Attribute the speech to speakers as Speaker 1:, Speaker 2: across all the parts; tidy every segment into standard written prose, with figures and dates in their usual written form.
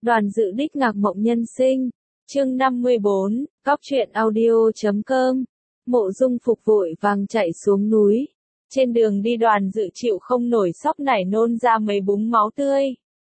Speaker 1: Đoàn dự đích ngạc mộng nhân sinh. Chương 54, Cóc truyện audio.com. Mộ Dung Phục vội vàng chạy xuống núi. Trên đường đi Đoàn dự chịu không nổi sóc nảy nôn ra mấy búng máu tươi.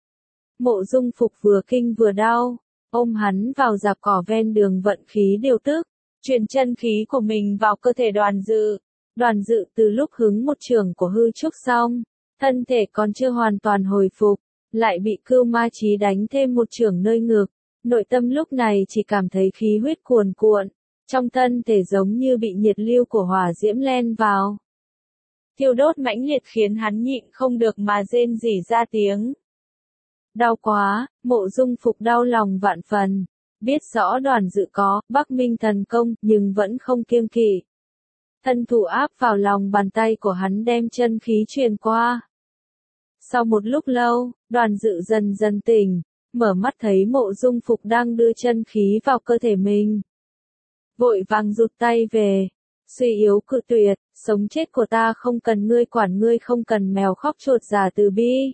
Speaker 1: Mộ Dung Phục vừa kinh vừa đau, ôm hắn vào rạp cỏ ven đường vận khí điều tức, truyền chân khí của mình vào cơ thể Đoàn dự. Đoàn dự từ lúc hứng một chưởng của hư trúc xong, thân thể còn chưa hoàn toàn hồi phục, lại bị Cưu Ma Chí đánh thêm một chưởng nơi ngực. Nội tâm lúc này chỉ cảm thấy khí huyết cuồn cuộn, trong thân thể giống như bị nhiệt lưu của hỏa diễm len vào. Thiêu đốt mãnh liệt khiến hắn nhịn không được mà rên rỉ ra tiếng. Đau quá, Mộ Dung Phục đau lòng vạn phần, biết rõ Đoàn dự có Bắc Minh thần công nhưng vẫn không kiêng kỵ. Thân thủ áp vào lòng bàn tay của hắn đem chân khí truyền qua. Sau một lúc lâu, Đoàn dự dần dần tỉnh, mở mắt thấy Mộ Dung Phục đang đưa chân khí vào cơ thể mình. Vội vàng rụt tay về, suy yếu cự tuyệt, sống chết của ta không cần ngươi quản, ngươi không cần mèo khóc chột giả từ bi.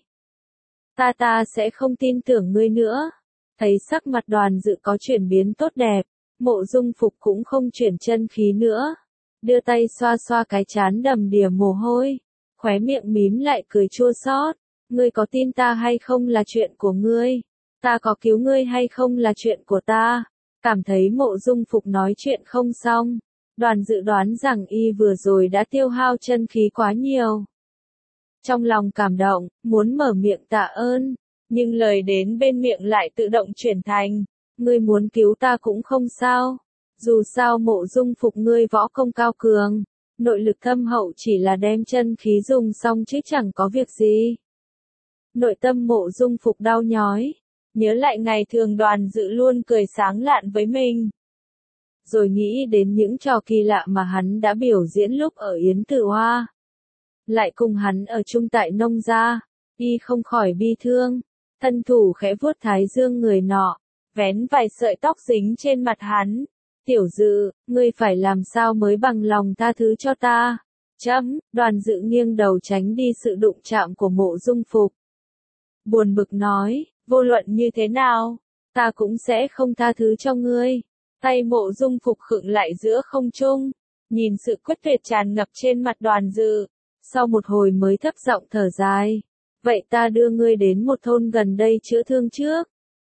Speaker 1: Ta sẽ không tin tưởng ngươi nữa. Thấy sắc mặt Đoàn dự có chuyển biến tốt đẹp, Mộ Dung Phục cũng không chuyển chân khí nữa. Đưa tay xoa xoa cái trán đầm đìa mồ hôi, khóe miệng mím lại cười chua xót. Ngươi có tin ta hay không là chuyện của ngươi, ta có cứu ngươi hay không là chuyện của ta. Cảm thấy Mộ Dung Phục nói chuyện không xong, Đoàn dự đoán rằng y vừa rồi đã tiêu hao chân khí quá nhiều. Trong lòng cảm động, muốn mở miệng tạ ơn, nhưng lời đến bên miệng lại tự động chuyển thành, ngươi muốn cứu ta cũng không sao. Dù sao Mộ Dung Phục ngươi võ công cao cường, nội lực thâm hậu, chỉ là đem chân khí dùng xong chứ chẳng có việc gì. Nội tâm Mộ Dung Phục đau nhói, nhớ lại ngày thường Đoàn dự luôn cười sáng lạn với mình. Rồi nghĩ đến những trò kỳ lạ mà hắn đã biểu diễn lúc ở Yến Tử Hoa. Lại cùng hắn ở chung tại nông gia, y không khỏi bi thương, thân thủ khẽ vuốt thái dương người nọ, vén vài sợi tóc dính trên mặt hắn. Tiểu dự, ngươi phải làm sao mới bằng lòng tha thứ cho ta? Đoàn dự nghiêng đầu tránh đi sự đụng chạm của Mộ Dung Phục. Buồn bực nói, vô luận như thế nào, ta cũng sẽ không tha thứ cho ngươi. Tay Mộ Dung Phục khựng lại giữa không trung, nhìn sự quyết tuyệt tràn ngập trên mặt Đoàn dự, sau một hồi mới thấp giọng thở dài. Vậy ta đưa ngươi đến một thôn gần đây chữa thương trước.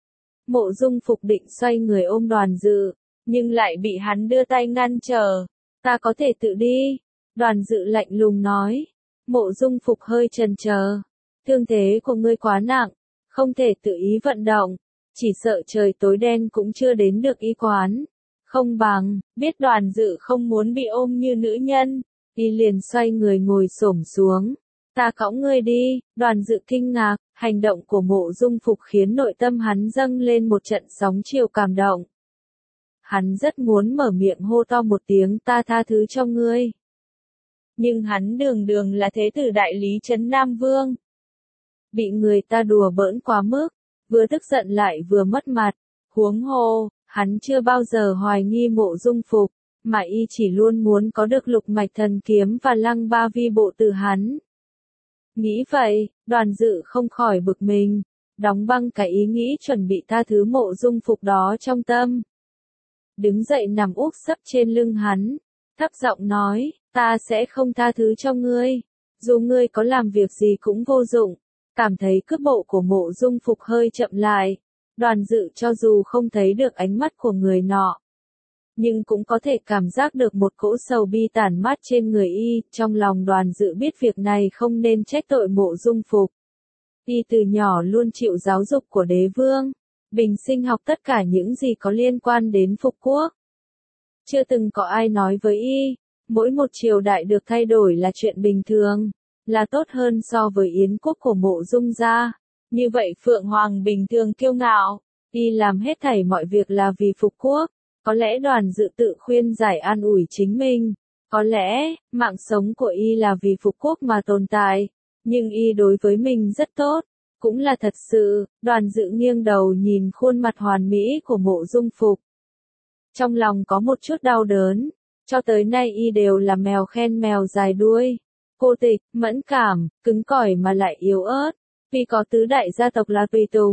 Speaker 1: Mộ Dung Phục định xoay người ôm Đoàn dự, nhưng lại bị hắn đưa tay ngăn trở. Ta có thể tự đi. Đoàn dự lạnh lùng nói. Mộ Dung Phục hơi chần chờ. Thương thế của ngươi quá nặng, không thể tự ý vận động, chỉ sợ trời tối đen cũng chưa đến được y quán. Không bằng, biết Đoàn dự không muốn bị ôm như nữ nhân, y liền xoay người ngồi xổm xuống. Ta cõng ngươi đi. Đoàn dự kinh ngạc, hành động của Mộ Dung Phục khiến nội tâm hắn dâng lên một trận sóng chiều cảm động. Hắn rất muốn mở miệng hô to một tiếng ta tha thứ cho ngươi. Nhưng hắn đường đường là thế tử đại lý trấn Nam Vương. Bị người ta đùa bỡn quá mức, vừa tức giận lại vừa mất mặt. Huống hồ, hắn chưa bao giờ hoài nghi Mộ Dung Phục, mà y chỉ luôn muốn có được lục mạch thần kiếm và lăng ba vi bộ từ hắn. Nghĩ vậy, Đoàn dự không khỏi bực mình, đóng băng cái ý nghĩ chuẩn bị tha thứ Mộ Dung Phục đó trong tâm. Đứng dậy nằm úp sấp trên lưng hắn, thấp giọng nói, ta sẽ không tha thứ cho ngươi, dù ngươi có làm việc gì cũng vô dụng. Cảm thấy cước bộ của Mộ Dung Phục hơi chậm lại, Đoàn dự cho dù không thấy được ánh mắt của người nọ, nhưng cũng có thể cảm giác được một cỗ sầu bi tản mát trên người y. Trong lòng Đoàn dự biết việc này không nên trách tội Mộ Dung Phục. Y từ nhỏ luôn chịu giáo dục của đế vương, bình sinh học tất cả những gì có liên quan đến phục quốc. Chưa từng có ai nói với y, mỗi một triều đại được thay đổi là chuyện bình thường, là tốt hơn so với Yến quốc của Mộ Dung gia. Như vậy Phượng Hoàng bình thường kiêu ngạo, y làm hết thảy mọi việc là vì phục quốc. Có lẽ Đoàn dự tự khuyên giải an ủi chính mình, có lẽ, mạng sống của y là vì phục quốc mà tồn tại, nhưng y đối với mình rất tốt, cũng là thật sự. Đoàn dự nghiêng đầu nhìn khuôn mặt hoàn mỹ của Mộ Dung Phục. Trong lòng có một chút đau đớn, cho tới nay y đều là mèo khen mèo dài đuôi, cô tịch, mẫn cảm, cứng cỏi mà lại yếu ớt, vì có tứ đại gia tộc là tùy tùng,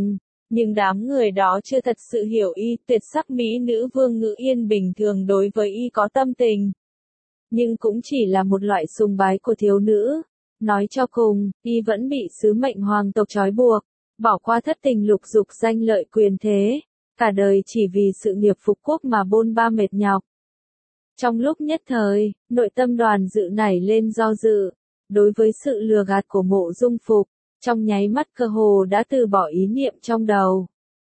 Speaker 1: Nhưng đám người đó chưa thật sự hiểu y, tuyệt sắc mỹ nữ Vương Ngữ Yên bình thường đối với y có tâm tình. Nhưng cũng chỉ là một loại sùng bái của thiếu nữ. Nói cho cùng, y vẫn bị sứ mệnh hoàng tộc trói buộc, bỏ qua thất tình lục dục danh lợi quyền thế, cả đời chỉ vì sự nghiệp phục quốc mà bôn ba mệt nhọc. Trong lúc nhất thời, nội tâm Đoàn Dự nảy lên do dự, đối với sự lừa gạt của Mộ Dung Phục, trong nháy mắt cơ hồ đã từ bỏ ý niệm trong đầu.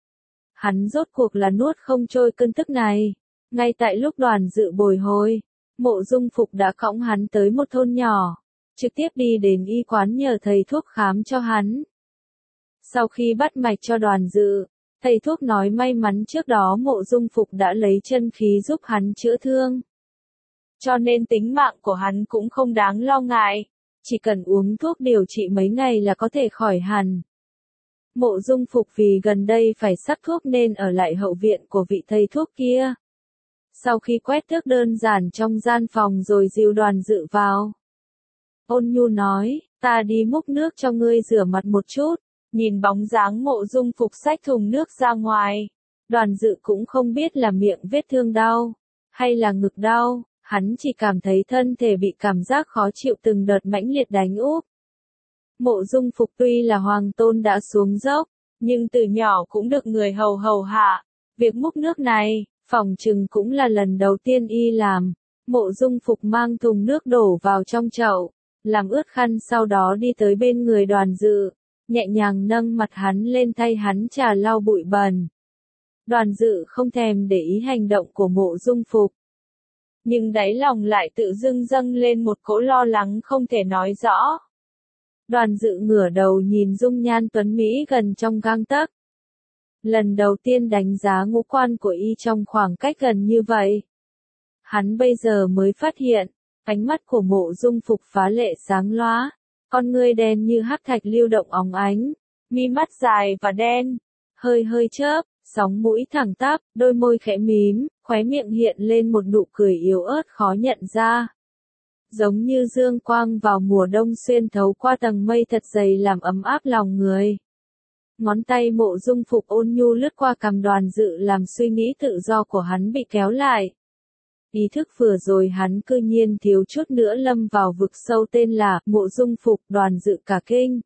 Speaker 1: Hắn rốt cuộc là nuốt không trôi cơn tức này. Ngay tại lúc Đoàn Dự bồi hồi, Mộ Dung Phục đã cõng hắn tới một thôn nhỏ, trực tiếp đi đến y quán nhờ thầy thuốc khám cho hắn. Sau khi bắt mạch cho Đoàn Dự, thầy thuốc nói may mắn trước đó Mộ Dung Phục đã lấy chân khí giúp hắn chữa thương. Cho nên tính mạng của hắn cũng không đáng lo ngại, chỉ cần uống thuốc điều trị mấy ngày là có thể khỏi hẳn. Mộ Dung Phục vì gần đây phải sắc thuốc nên ở lại hậu viện của vị thầy thuốc kia. Sau khi quét thước đơn giản trong gian phòng rồi dìu Đoàn Dự vào. Ôn nhu nói, ta đi múc nước cho ngươi rửa mặt một chút. Nhìn bóng dáng Mộ Dung Phục xách thùng nước ra ngoài. Đoàn Dự cũng không biết là miệng vết thương đau, hay là ngực đau, hắn chỉ cảm thấy thân thể bị cảm giác khó chịu từng đợt mãnh liệt đánh úp. Mộ Dung Phục tuy là hoàng tôn đã xuống dốc, nhưng từ nhỏ cũng được người hầu hạ. Việc múc nước này, phỏng chừng cũng là lần đầu tiên y làm. Mộ Dung Phục mang thùng nước đổ vào trong chậu, làm ướt khăn sau đó đi tới bên người Đoàn Dự, nhẹ nhàng nâng mặt hắn lên thay hắn trà lau bụi bẩn. Đoàn Dự không thèm để ý hành động của Mộ Dung Phục. Nhưng đáy lòng lại tự dưng dâng lên một cỗ lo lắng không thể nói rõ. Đoàn Dự ngửa đầu nhìn dung nhan tuấn Mỹ gần trong gang tấc. Lần đầu tiên đánh giá ngũ quan của y trong khoảng cách gần như vậy. Hắn bây giờ mới phát hiện, ánh mắt của Mộ Dung Phục phá lệ sáng lóa, con ngươi đen như hắc thạch lưu động óng ánh, mi mắt dài và đen, hơi chớp, sóng mũi thẳng tắp, đôi môi khẽ mím, khóe miệng hiện lên một nụ cười yếu ớt khó nhận ra. Giống như dương quang vào mùa đông xuyên thấu qua tầng mây thật dày làm ấm áp lòng người. Ngón tay Mộ Dung Phục ôn nhu lướt qua cằm Đoàn Dự làm suy nghĩ tự do của hắn bị kéo lại. Ý thức vừa rồi hắn cư nhiên thiếu chút nữa lâm vào vực sâu tên là Mộ Dung Phục. Đoàn Dự cả kinh.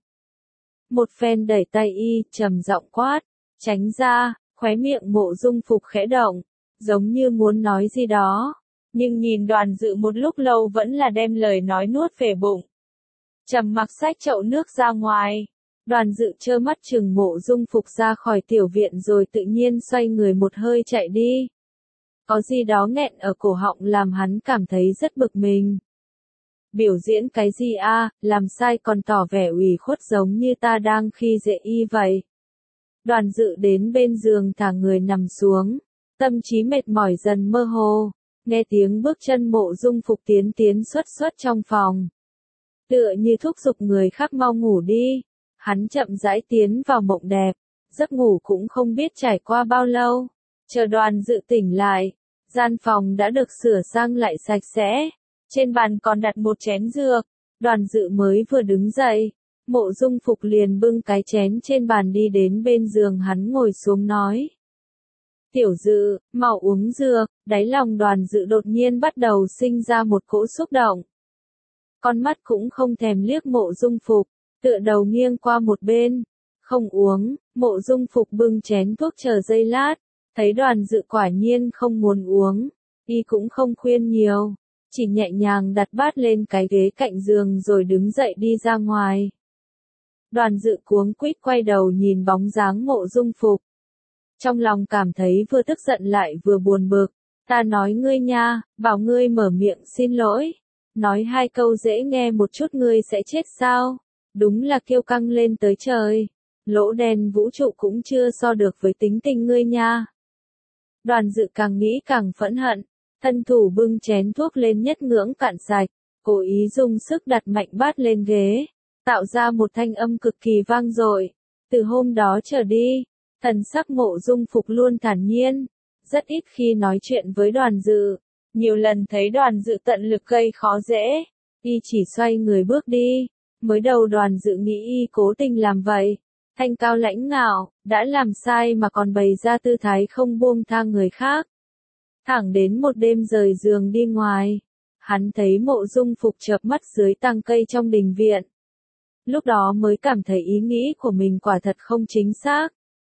Speaker 1: Một phen đẩy tay y, trầm giọng quát, tránh ra, khóe miệng Mộ Dung Phục khẽ động, giống như muốn nói gì đó. Nhưng nhìn Đoàn Dự một lúc lâu vẫn là đem lời nói nuốt về bụng. Trầm mặc xách chậu nước ra ngoài. Đoàn Dự trơ mắt chừng Mộ Dung Phục ra khỏi tiểu viện rồi tự nhiên xoay người một hơi chạy đi. Có gì đó nghẹn ở cổ họng làm hắn cảm thấy rất bực mình. Biểu diễn cái gì a, làm sai còn tỏ vẻ ủy khuất giống như ta đang khi dễ y vậy. Đoàn Dự đến bên giường thả người nằm xuống, tâm trí mệt mỏi dần mơ hồ, nghe tiếng bước chân Mộ Dung Phục tiến xuất trong phòng. Tựa như thúc giục người khác mau ngủ đi, hắn chậm rãi tiến vào mộng đẹp, giấc ngủ cũng không biết trải qua bao lâu. Chờ Đoàn Dự tỉnh lại, gian phòng đã được sửa sang lại sạch sẽ, trên bàn còn đặt một chén dược. Đoàn Dự mới vừa đứng dậy, Mộ Dung Phục liền bưng cái chén trên bàn đi đến bên giường hắn ngồi xuống nói. Tiểu Dự, mau uống dược. Đáy lòng Đoàn Dự đột nhiên bắt đầu sinh ra một cỗ xúc động. Con mắt cũng không thèm liếc Mộ Dung Phục, tựa đầu nghiêng qua một bên. Không uống. Mộ Dung Phục bưng chén thuốc chờ giây lát, thấy Đoàn Dự quả nhiên không muốn uống, y cũng không khuyên nhiều, chỉ nhẹ nhàng đặt bát lên cái ghế cạnh giường rồi đứng dậy đi ra ngoài. Đoàn Dự cuống quýt quay đầu nhìn bóng dáng Mộ Dung Phục. Trong lòng cảm thấy vừa tức giận lại vừa buồn bực. Ta nói ngươi nha, bảo ngươi mở miệng xin lỗi. Nói hai câu dễ nghe một chút ngươi sẽ chết sao? Đúng là kiêu căng lên tới trời. Lỗ đen vũ trụ cũng chưa so được với tính tình ngươi nha. Đoàn Dự càng nghĩ càng phẫn hận. Thân thủ bưng chén thuốc lên nhất ngưỡng cạn sạch. Cố ý dùng sức đặt mạnh bát lên ghế. Tạo ra một thanh âm cực kỳ vang dội. Từ hôm đó trở đi, thần sắc Mộ Dung Phục luôn thản nhiên, rất ít khi nói chuyện với Đoàn Dự. Nhiều lần thấy Đoàn Dự tận lực gây khó dễ, y chỉ xoay người bước đi. Mới đầu Đoàn Dự nghĩ y cố tình làm vậy, thanh cao lãnh ngạo, đã làm sai mà còn bày ra tư thái không buông tha người khác. Thẳng đến một đêm rời giường đi ngoài, hắn thấy Mộ Dung Phục chợp mắt dưới tàng cây trong đình viện. Lúc đó mới cảm thấy ý nghĩ của mình quả thật không chính xác.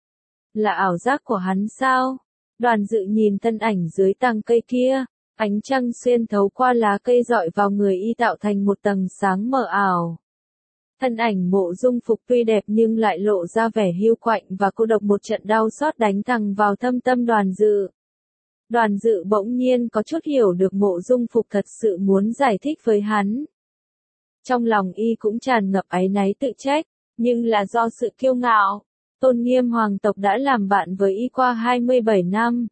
Speaker 1: Là ảo giác của hắn sao? Đoàn Dự nhìn thân ảnh dưới tàng cây kia, ánh trăng xuyên thấu qua lá cây rọi vào người y tạo thành một tầng sáng mờ ảo. Thân ảnh Mộ Dung Phục tuy đẹp nhưng lại lộ ra vẻ hiu quạnh và cô độc, một trận đau xót đánh thẳng vào thâm tâm Đoàn Dự. Đoàn Dự bỗng nhiên có chút hiểu được Mộ Dung Phục thật sự muốn giải thích với hắn. Trong lòng y cũng tràn ngập áy náy tự trách, nhưng là do sự kiêu ngạo, tôn nghiêm hoàng tộc đã làm bạn với y qua 27 năm.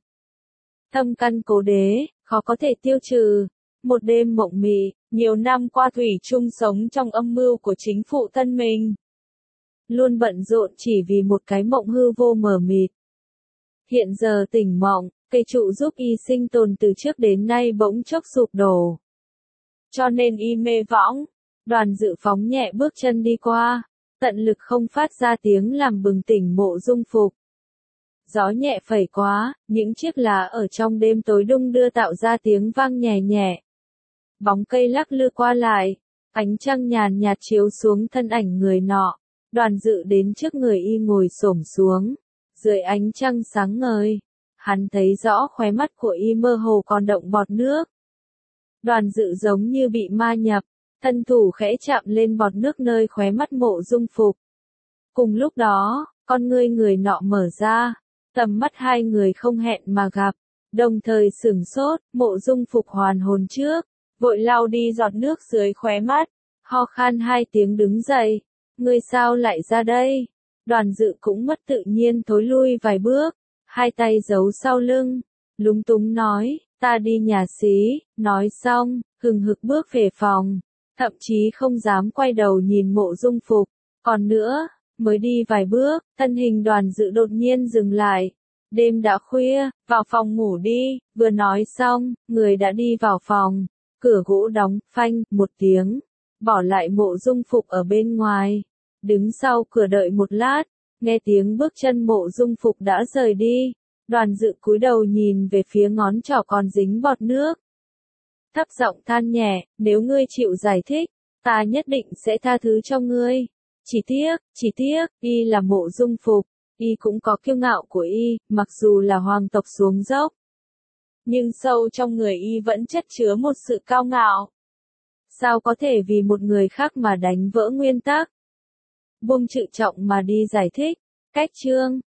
Speaker 1: Thâm căn cố đế, khó có thể tiêu trừ. Một đêm mộng mị, nhiều năm qua thủy chung sống trong âm mưu của chính phụ thân mình. Luôn bận rộn chỉ vì một cái mộng hư vô mờ mịt. Hiện giờ tỉnh mộng, cây trụ giúp y sinh tồn từ trước đến nay bỗng chốc sụp đổ. Cho nên y mê võng. Đoàn Dự phóng nhẹ bước chân đi qua, tận lực không phát ra tiếng làm bừng tỉnh Mộ Dung Phục. Gió nhẹ phẩy quá, những chiếc lá ở trong đêm tối đung đưa tạo ra tiếng vang nhẹ nhẹ. Bóng cây lắc lư qua lại, ánh trăng nhàn nhạt chiếu xuống thân ảnh người nọ. Đoàn Dự đến trước người y ngồi xổm xuống, dưới ánh trăng sáng ngời, hắn thấy rõ khóe mắt của y mơ hồ còn động bọt nước. Đoàn Dự giống như bị ma nhập, thân thủ khẽ chạm lên bọt nước nơi khóe mắt Mộ Dung Phục. Cùng lúc đó, con ngươi người nọ mở ra, tầm mắt hai người không hẹn mà gặp, đồng thời sửng sốt. Mộ Dung Phục hoàn hồn trước, vội lau đi giọt nước dưới khóe mắt, ho khan hai tiếng đứng dậy. Ngươi sao lại ra đây? Đoàn Dự cũng mất tự nhiên thối lui vài bước, hai tay giấu sau lưng, lúng túng nói, ta đi nhà xí. Nói xong, hừng hực bước về phòng, thậm chí không dám quay đầu nhìn Mộ Dung Phục. Còn nữa, mới đi vài bước, thân hình Đoàn Dự đột nhiên dừng lại. Đêm đã khuya, vào phòng ngủ đi. Vừa nói xong, người đã đi vào phòng, cửa gỗ đóng, phanh, một tiếng, bỏ lại Mộ Dung Phục ở bên ngoài. Đứng sau cửa đợi một lát, nghe tiếng bước chân Mộ Dung Phục đã rời đi. Đoàn Dự cúi đầu nhìn về phía ngón trỏ còn dính bọt nước. Thấp giọng than nhẹ, nếu ngươi chịu giải thích, ta nhất định sẽ tha thứ cho ngươi. Chỉ tiếc, y là Mộ Dung Phục, y cũng có kiêu ngạo của y, mặc dù là hoàng tộc xuống dốc. Nhưng sâu trong người y vẫn chất chứa một sự cao ngạo. Sao có thể vì một người khác mà đánh vỡ nguyên tắc? Buông trự trọng mà đi giải thích. Cách chương